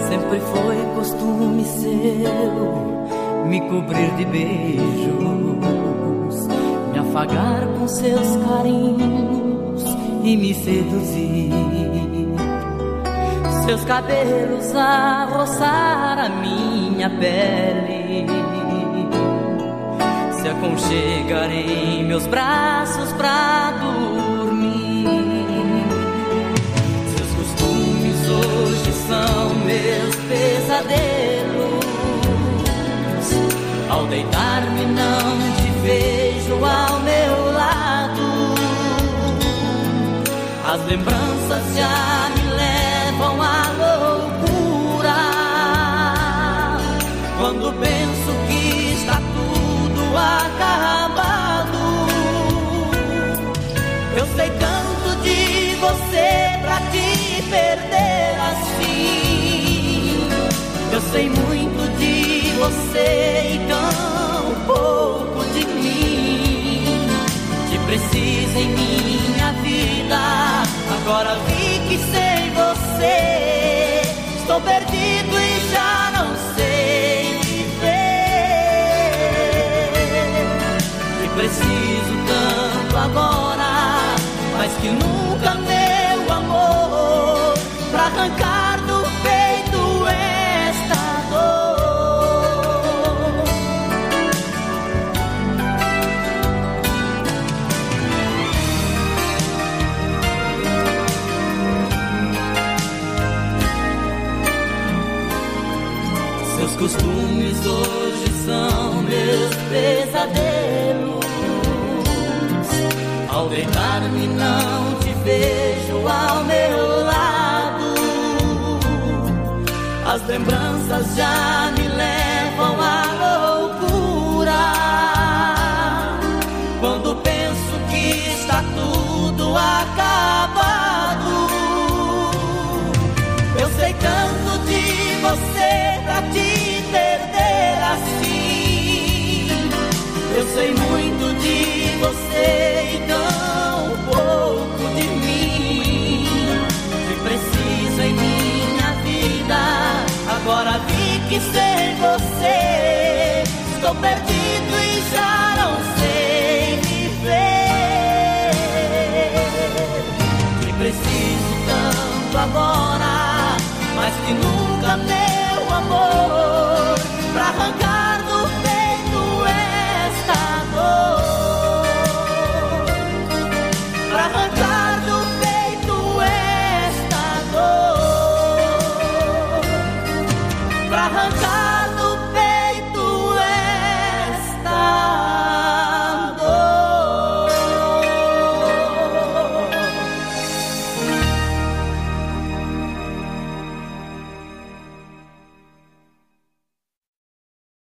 Sempre foi costume seu me cobrir de beijos, me afagar com seus carinhos e me seduzir. Seus cabelos a roçar a minha pele, se aconchegar em meus braços pra dormir. Seus costumes hoje são meus pesadelos. Ao deitar-me não te vejo ao meu lado. As lembranças já me levam à loucura. Quando penso que está tudo acabado, eu sei tanto de você pra te perder assim. Eu sei muito de você e tão pouco de mim. Te preciso em minha vida. Agora vi que sem você estou perdido e já não sei viver. Te preciso tanto agora, mais que nunca, meu amor, pra arrancar do peito esta dor. Seus costumes hoje são meus pesadelos. Ao deitar-me não te vejo ao meu lado. As lembranças já me levam à loucura. Quando penso que está tudo acabado, eu sei tanto de você pra te perder assim. Eu sei muito de você e tão pouco de mim. Te preciso em minha vida. Agora vi que sem você estou perdido e já não sei viver. Te preciso tanto agora, mais que nunca, meu amor, pra arrancar do peito esta dor. Pra arrancar do peito esta dor. Pra arrancar